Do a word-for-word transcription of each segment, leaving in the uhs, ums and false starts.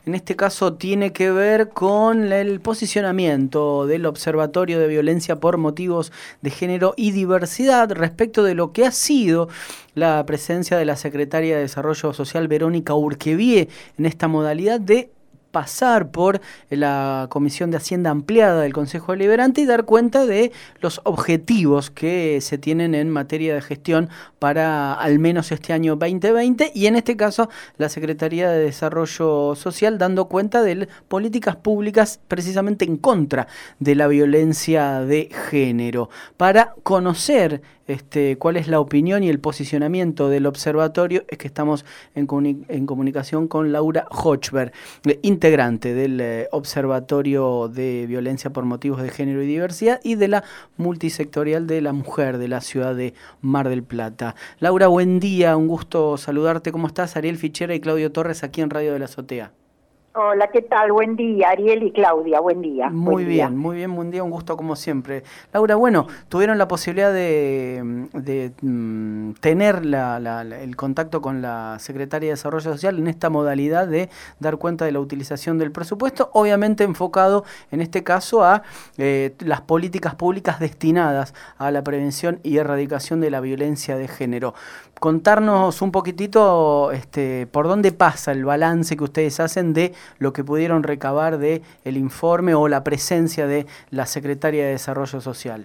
En este caso tiene que ver con el posicionamiento del Observatorio de Violencia por Motivos de Género y Diversidad respecto de lo que ha sido la presencia de la Secretaria de Desarrollo Social, Verónica Urquevie, en esta modalidad de pasar por la Comisión de Hacienda Ampliada del Consejo Deliberante y dar cuenta de los objetivos que se tienen en materia de gestión para al menos este año veinte veinte, y en este caso la Secretaría de Desarrollo Social dando cuenta de políticas públicas precisamente en contra de la violencia de género. Para conocer este, cuál es la opinión y el posicionamiento del observatorio, es que estamos en, comuni- en comunicación con Laura Hochberg, integrante del eh, Observatorio de Violencia por Motivos de Género y Diversidad y de la Multisectorial de la Mujer de la ciudad de Mar del Plata. Laura, buen día, un gusto saludarte. ¿Cómo estás? Ariel Fichera y Claudio Torres aquí en Radio de la Azotea. Hola, ¿qué tal? Buen día, Ariel y Claudia, buen día. Muy buen bien, día. muy bien, buen día, un gusto como siempre. Laura, bueno, tuvieron la posibilidad de, de um, tener la, la, la, el contacto con la Secretaria de Desarrollo Social en esta modalidad de dar cuenta de la utilización del presupuesto, obviamente enfocado en este caso a eh, las políticas públicas destinadas a la prevención y erradicación de la violencia de género. Contarnos un poquitito este, por dónde pasa el balance que ustedes hacen de lo que pudieron recabar de el informe o la presencia de la Secretaria de Desarrollo Social.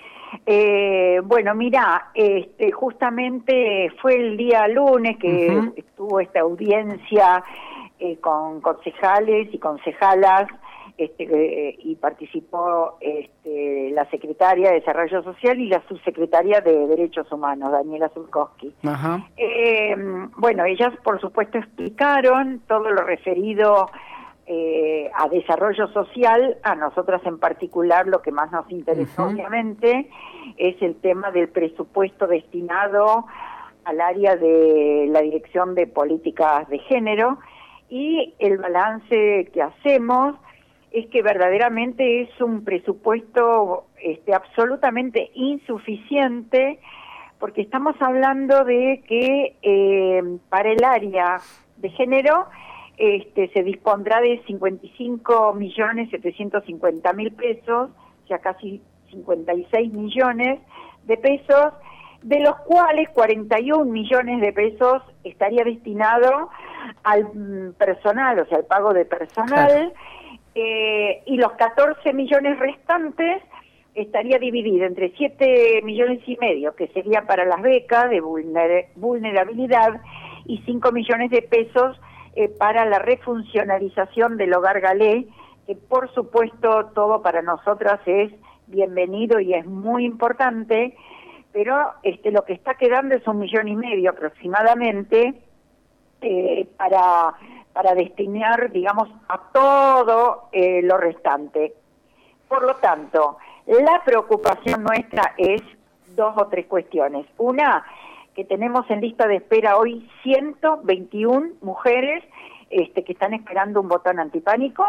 Eh, bueno, mira, este, justamente fue el día lunes que uh-huh. estuvo esta audiencia eh, con concejales y concejalas, este, eh, y participó este, la Secretaria de Desarrollo Social y la Subsecretaria de Derechos Humanos, Daniela Zulkowski. Uh-huh. Eh, bueno, ellas por supuesto explicaron todo lo referido Eh, a desarrollo social. A nosotras en particular lo que más nos interesó, uh-huh. obviamente, es el tema del presupuesto destinado al área de la Dirección de Políticas de Género, y el balance que hacemos es que verdaderamente es un presupuesto este, absolutamente insuficiente, porque estamos hablando de que eh, para el área de género Este, se dispondrá de cincuenta y cinco millones setecientos cincuenta mil pesos, o sea, casi cincuenta y seis millones de pesos, de los cuales cuarenta y un millones de pesos estaría destinado al personal, o sea, al pago de personal, claro. eh, y los catorce millones restantes estaría dividido entre siete millones y medio, que sería para las becas de vulner- vulnerabilidad, y cinco millones de pesos Eh, para la refuncionalización del Hogar Galé, que por supuesto todo para nosotras es bienvenido y es muy importante, pero este lo que está quedando es un millón y medio aproximadamente eh, para, para destinar, digamos, a todo eh, lo restante. Por lo tanto, la preocupación nuestra es dos o tres cuestiones. Una, que tenemos en lista de espera hoy ciento veintiuna mujeres este, que están esperando un botón antipánico.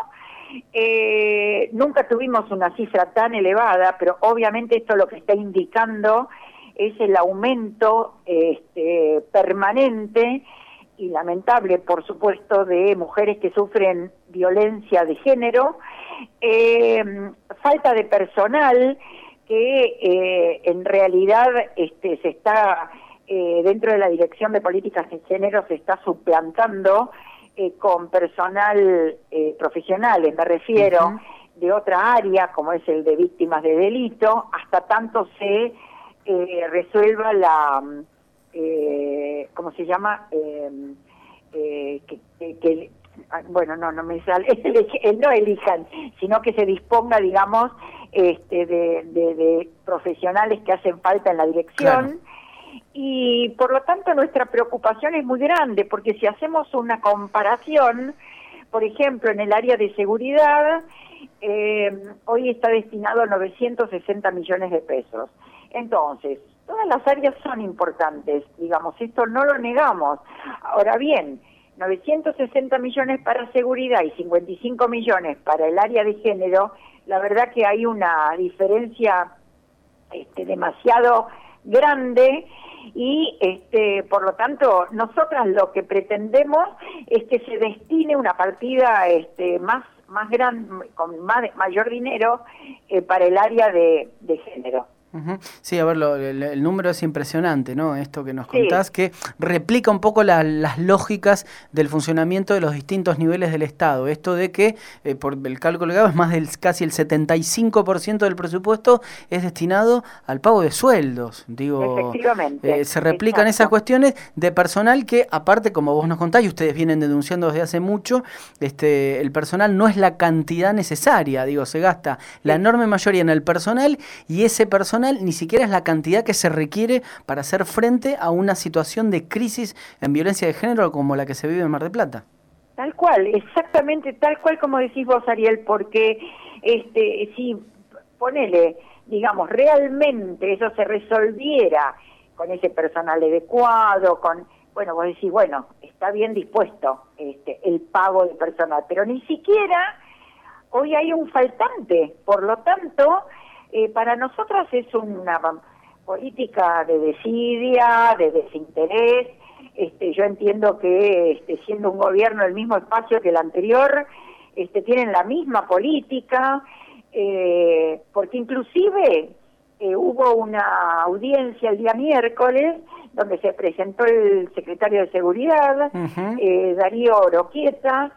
Eh, nunca tuvimos una cifra tan elevada, pero obviamente esto lo que está indicando es el aumento este, permanente y lamentable, por supuesto, de mujeres que sufren violencia de género, eh, falta de personal que eh, en realidad este, se está... Eh, dentro de la Dirección de Políticas de Género se está suplantando eh, con personal eh, profesionales, me refiero, uh-huh. de otra área, como es el de víctimas de delito, hasta tanto se eh, resuelva la, eh, ¿cómo se llama? Eh, eh, que, que, que, bueno, no, no me sale, no elijan, sino que se disponga, digamos, este, de, de, de profesionales que hacen falta en la dirección. Claro. Y por lo tanto nuestra preocupación es muy grande, porque si hacemos una comparación, por ejemplo, en el área de seguridad, eh, hoy está destinado a novecientos sesenta millones de pesos. Entonces, todas las áreas son importantes, digamos, esto no lo negamos. Ahora bien, novecientos sesenta millones para seguridad y cincuenta y cinco millones para el área de género, la verdad que hay una diferencia este, demasiado grande y este por lo tanto nosotras lo que pretendemos es que se destine una partida este más más grande, con más, mayor dinero eh, para el área de, de género. Uh-huh. Sí, a ver, lo, el, el número es impresionante, ¿no? Esto que nos contás, sí. que replica un poco la, las lógicas del funcionamiento de los distintos niveles del Estado. Esto de que, eh, por el cálculo que hago, es más del casi el setenta y cinco por ciento del presupuesto es destinado al pago de sueldos. Digo, efectivamente. Eh, se replican Exacto. esas cuestiones de personal que, aparte, como vos nos contás, y ustedes vienen denunciando desde hace mucho, este, el personal no es la cantidad necesaria. Digo, se gasta sí. la enorme mayoría en el personal y ese personal ni siquiera es la cantidad que se requiere para hacer frente a una situación de crisis en violencia de género como la que se vive en Mar del Plata. Tal cual, exactamente tal cual como decís vos, Ariel, porque este si ponele, digamos, realmente eso se resolviera con ese personal adecuado, con, bueno, vos decís, bueno, está bien dispuesto este el pago de personal, pero ni siquiera hoy hay un faltante, por lo tanto, Eh, para nosotras es una política de desidia, de desinterés. Este, yo entiendo que este, siendo un gobierno del mismo espacio que el anterior, este, tienen la misma política, eh, porque inclusive eh, hubo una audiencia el día miércoles donde se presentó el secretario de Seguridad, uh-huh. eh, Darío Oroquieta,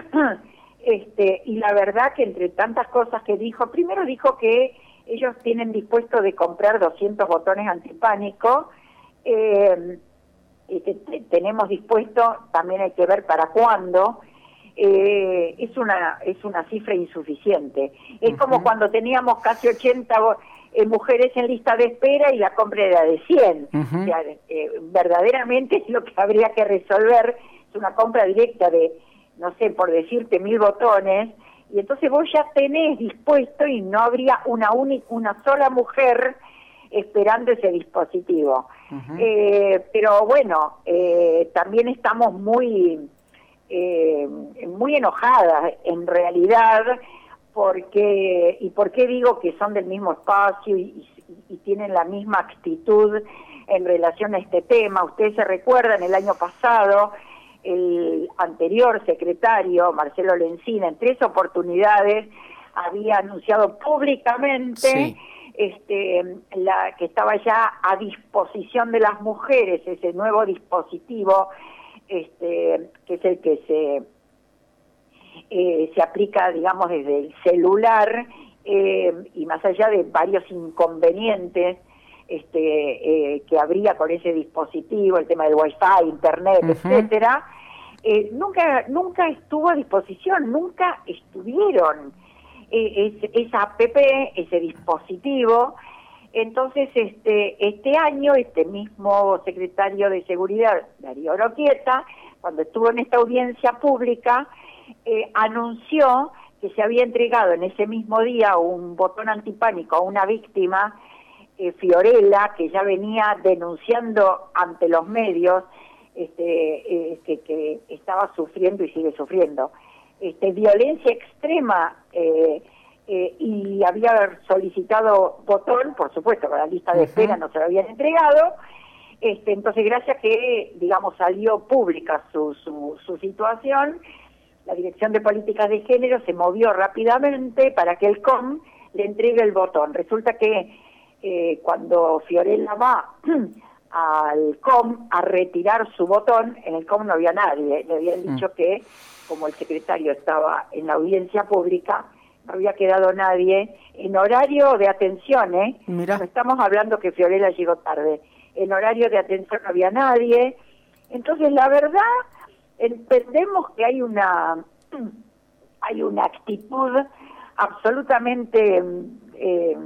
este, y la verdad que entre tantas cosas que dijo, primero dijo que ellos tienen dispuesto de comprar doscientos botones antipánico, eh, y que tenemos dispuesto, también hay que ver para cuándo, eh, es una es una cifra insuficiente. Es uh-huh. como cuando teníamos casi ochenta eh, mujeres en lista de espera y la compra era de cien. Uh-huh. O sea, eh, verdaderamente lo que habría que resolver es una compra directa de, no sé, por decirte, mil botones, y entonces vos ya tenés dispuesto y no habría una única, una sola mujer esperando ese dispositivo. Uh-huh. Eh, pero bueno, eh, también estamos muy, eh, muy enojadas en realidad, porque, y por qué digo que son del mismo espacio y, y, y tienen la misma actitud en relación a este tema. Ustedes se recuerdan, el año pasado, el anterior secretario, Marcelo Lencina, en tres oportunidades había anunciado públicamente sí. este, la, que estaba ya a disposición de las mujeres ese nuevo dispositivo, este, que es el que se, eh, se aplica, digamos, desde el celular, eh, y más allá de varios inconvenientes este eh, que habría con ese dispositivo, el tema del wifi, internet, uh-huh. etcétera, eh, nunca nunca estuvo a disposición, nunca estuvieron eh, es, esa app, ese dispositivo. Entonces este este año este mismo secretario de Seguridad, Darío Oroquieta, cuando estuvo en esta audiencia pública, eh, anunció que se había entregado en ese mismo día un botón antipánico a una víctima, Eh, Fiorella, que ya venía denunciando ante los medios este, eh, que, que estaba sufriendo y sigue sufriendo este, violencia extrema, eh, eh, y había solicitado botón, por supuesto, con la lista de espera no se lo habían entregado. Este, entonces, gracias que, digamos, salió pública su, su, su situación, la Dirección de Políticas de Género se movió rápidamente para que el C O M le entregue el botón. Resulta que Eh, cuando Fiorella va al C O M a retirar su botón, en el C O M no había nadie, le habían dicho mm. que, como el secretario estaba en la audiencia pública, no había quedado nadie en horario de atención, ¿eh? Mirá. No estamos hablando que Fiorella llegó tarde, en horario de atención no había nadie. Entonces, la verdad, entendemos que hay una, hay una actitud absolutamente eh,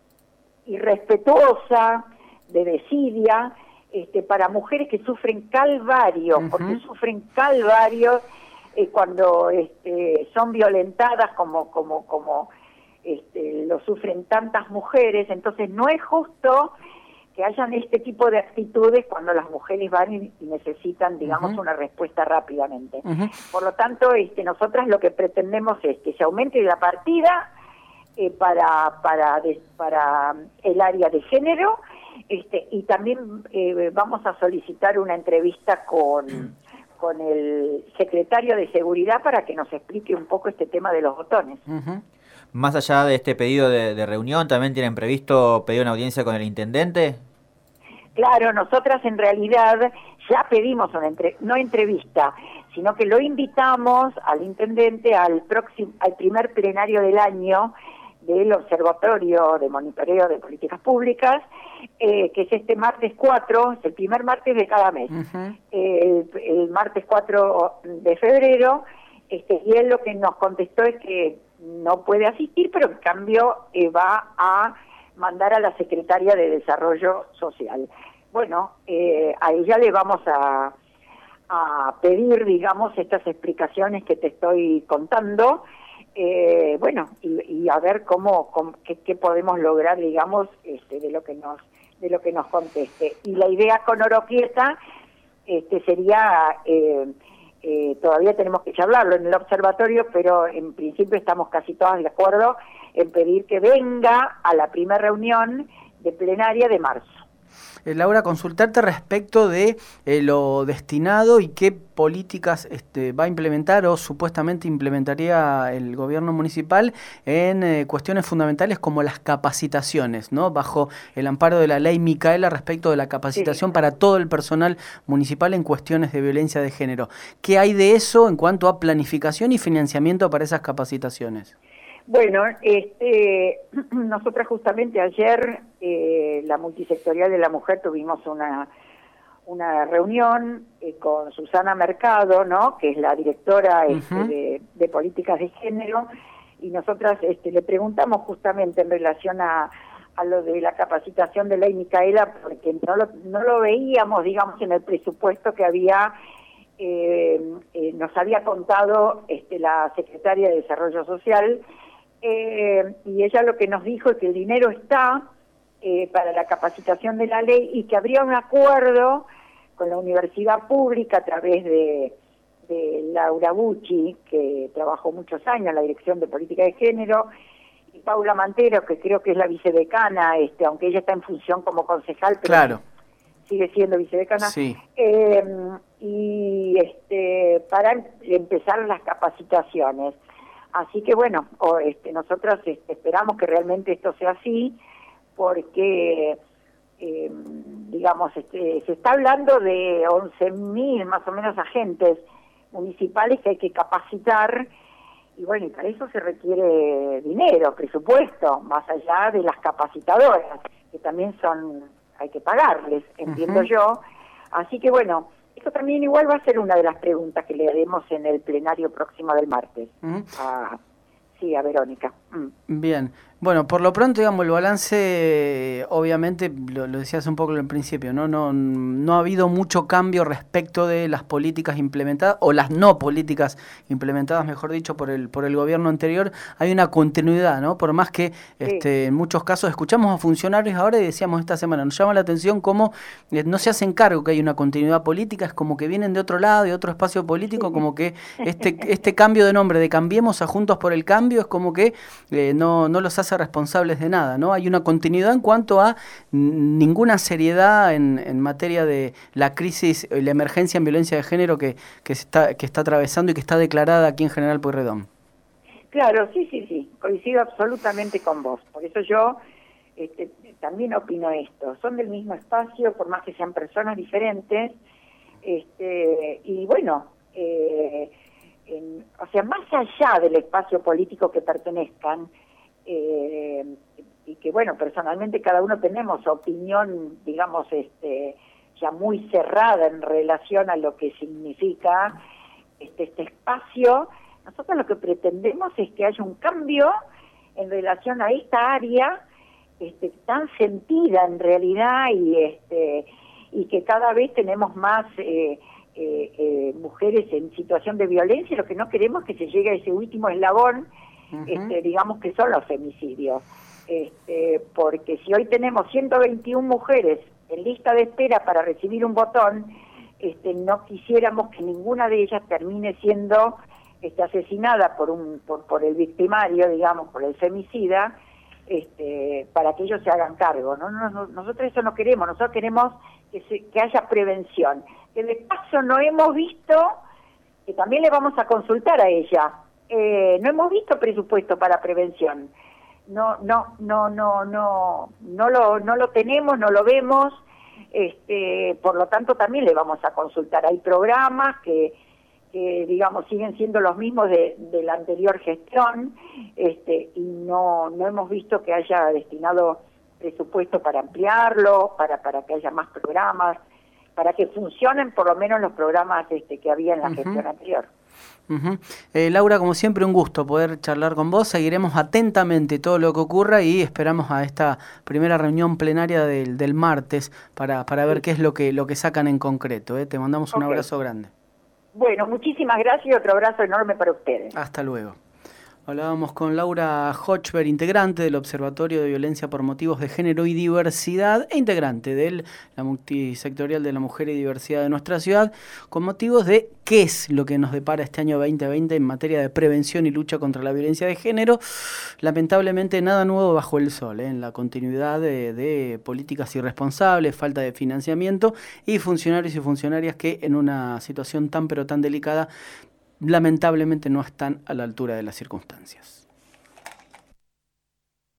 irrespetuosa, de desidia, este, para mujeres que sufren calvario, uh-huh. porque sufren calvario eh, cuando este, son violentadas como como como este, lo sufren tantas mujeres. Entonces no es justo que hayan este tipo de actitudes cuando las mujeres van y, y necesitan, digamos, uh-huh. una respuesta rápidamente. Uh-huh. Por lo tanto, este, nosotras lo que pretendemos es que se aumente la partida Eh, para para de, para el área de género Este, y también eh, vamos a solicitar una entrevista con, con el secretario de Seguridad para que nos explique un poco este tema de los botones. Uh-huh. Más allá de este pedido de, de reunión, ¿también tienen previsto pedir una audiencia con el intendente? Claro, nosotras en realidad ya pedimos una entre, no entrevista, sino que lo invitamos al intendente al próximo, al primer plenario del año del Observatorio de Monitoreo de Políticas Públicas, eh, que es este martes cuatro, es el primer martes de cada mes, uh-huh. eh, el, el martes cuatro de febrero, este, y él lo que nos contestó es que no puede asistir, pero en cambio eh, va a mandar a la Secretaria de Desarrollo Social. Bueno, eh, a ella le vamos a, a pedir, digamos, estas explicaciones que te estoy contando, eh, bueno, y, y a ver cómo, cómo qué, qué podemos lograr, digamos, este, de lo que nos de lo que nos conteste. Y la idea con Oroquieta este, sería, eh, eh, todavía tenemos que charlarlo en el observatorio, pero en principio estamos casi todas de acuerdo en pedir que venga a la primera reunión de plenaria de marzo. Eh, Laura, consultarte respecto de eh, lo destinado y qué políticas este, va a implementar o supuestamente implementaría el gobierno municipal en eh, cuestiones fundamentales como las capacitaciones, ¿no? Bajo el amparo de la ley Micaela respecto de la capacitación sí. para todo el personal municipal en cuestiones de violencia de género. ¿Qué hay de eso en cuanto a planificación y financiamiento para esas capacitaciones? Bueno, este, nosotras justamente ayer, eh, la multisectorial de la mujer, tuvimos una una reunión eh, con Susana Mercado, ¿no? Que es la directora este, uh-huh. de, de políticas de género, y nosotras este, le preguntamos justamente en relación a, a lo de la capacitación de ley Micaela, porque no lo, no lo veíamos, digamos, en el presupuesto que había, eh, eh, nos había contado este, la secretaria de Desarrollo Social. Eh, y ella lo que nos dijo es que el dinero está eh, para la capacitación de la ley y que habría un acuerdo con la universidad pública a través de, de Laura Bucci, que trabajó muchos años en la Dirección de Política de Género, y Paula Mantero, que creo que es la vicedecana, este, aunque ella está en función como concejal, pero claro. sigue siendo vicedecana, sí. eh, y este, para empezar las capacitaciones. Así que bueno, o, este, nosotros este, esperamos que realmente esto sea así, porque, eh, digamos, este, se está hablando de once mil más o menos agentes municipales que hay que capacitar, y bueno, y para eso se requiere dinero, presupuesto, más allá de las capacitadoras, que también son, hay que pagarles, entiendo uh-huh. yo. Así que bueno, esto también igual va a ser una de las preguntas que le haremos en el plenario próximo del martes. Uh-huh. a, sí, a Verónica. Mm. Bien. Bueno, por lo pronto, digamos, el balance, obviamente, lo, lo decías un poco al principio, ¿no? No, no ha habido mucho cambio respecto de las políticas implementadas, o las no políticas implementadas, mejor dicho, por el por el gobierno anterior. Hay una continuidad, ¿no? Por más que sí. este, en muchos casos escuchamos a funcionarios ahora y decíamos esta semana, nos llama la atención cómo eh, no se hacen cargo que hay una continuidad política, es como que vienen de otro lado, de otro espacio político, sí. como que este este cambio de nombre de Cambiemos a Juntos por el Cambio es como que eh, no, no los hace responsables de nada, ¿no? Hay una continuidad en cuanto a ninguna seriedad en, en materia de la crisis, la emergencia en violencia de género que, que, se está, que está atravesando y que está declarada aquí en General Pueyrredón. Claro, sí, sí, sí, coincido absolutamente con vos. Por eso yo este, también opino esto. Son del mismo espacio, por más que sean personas diferentes, este, y bueno, eh, en, o sea, más allá del espacio político que pertenezcan, Eh, y que bueno, personalmente cada uno tenemos opinión, digamos, este ya muy cerrada en relación a lo que significa este, este espacio. Nosotros lo que pretendemos es que haya un cambio en relación a esta área este, tan sentida en realidad, y este y que cada vez tenemos más eh, eh, eh, mujeres en situación de violencia. Lo que no queremos es que se llegue a ese último eslabón, Uh-huh. Este, digamos que son los femicidios, este, porque si hoy tenemos ciento veintiuna mujeres en lista de espera para recibir un botón, este, no quisiéramos que ninguna de ellas termine siendo este, asesinada por un por, por el victimario, digamos, por el femicida, este, para que ellos se hagan cargo. ¿no? No, no, nosotros eso no queremos, nosotros queremos que, se, que haya prevención. Que de paso no hemos visto, que también le vamos a consultar a ella, eh, no hemos visto presupuesto para prevención. No, no, no, no, no, no lo, no lo tenemos, no lo vemos, este, por lo tanto también le vamos a consultar. Hay programas que, que digamos siguen siendo los mismos de, de la anterior gestión, este, y no, no hemos visto que haya destinado presupuesto para ampliarlo, para, para que haya más programas, para que funcionen por lo menos los programas este, que había en la uh-huh. gestión anterior. Uh-huh. eh, Laura, como siempre, un gusto poder charlar con vos. Seguiremos atentamente todo lo que ocurra y esperamos a esta primera reunión plenaria del, del martes para, para ver sí. qué es lo que, lo que sacan en concreto. ¿eh? Te mandamos un okay. abrazo grande. Bueno, muchísimas gracias y otro abrazo enorme para ustedes. Hasta luego. Hablábamos con Laura Hochberg, integrante del Observatorio de Violencia por Motivos de Género y Diversidad e integrante de la multisectorial de la mujer y diversidad de nuestra ciudad, con motivos de qué es lo que nos depara este año veinte veinte en materia de prevención y lucha contra la violencia de género. Lamentablemente nada nuevo bajo el sol, ¿eh? en la continuidad de, de políticas irresponsables, falta de financiamiento y funcionarios y funcionarias que en una situación tan pero tan delicada lamentablemente no están a la altura de las circunstancias.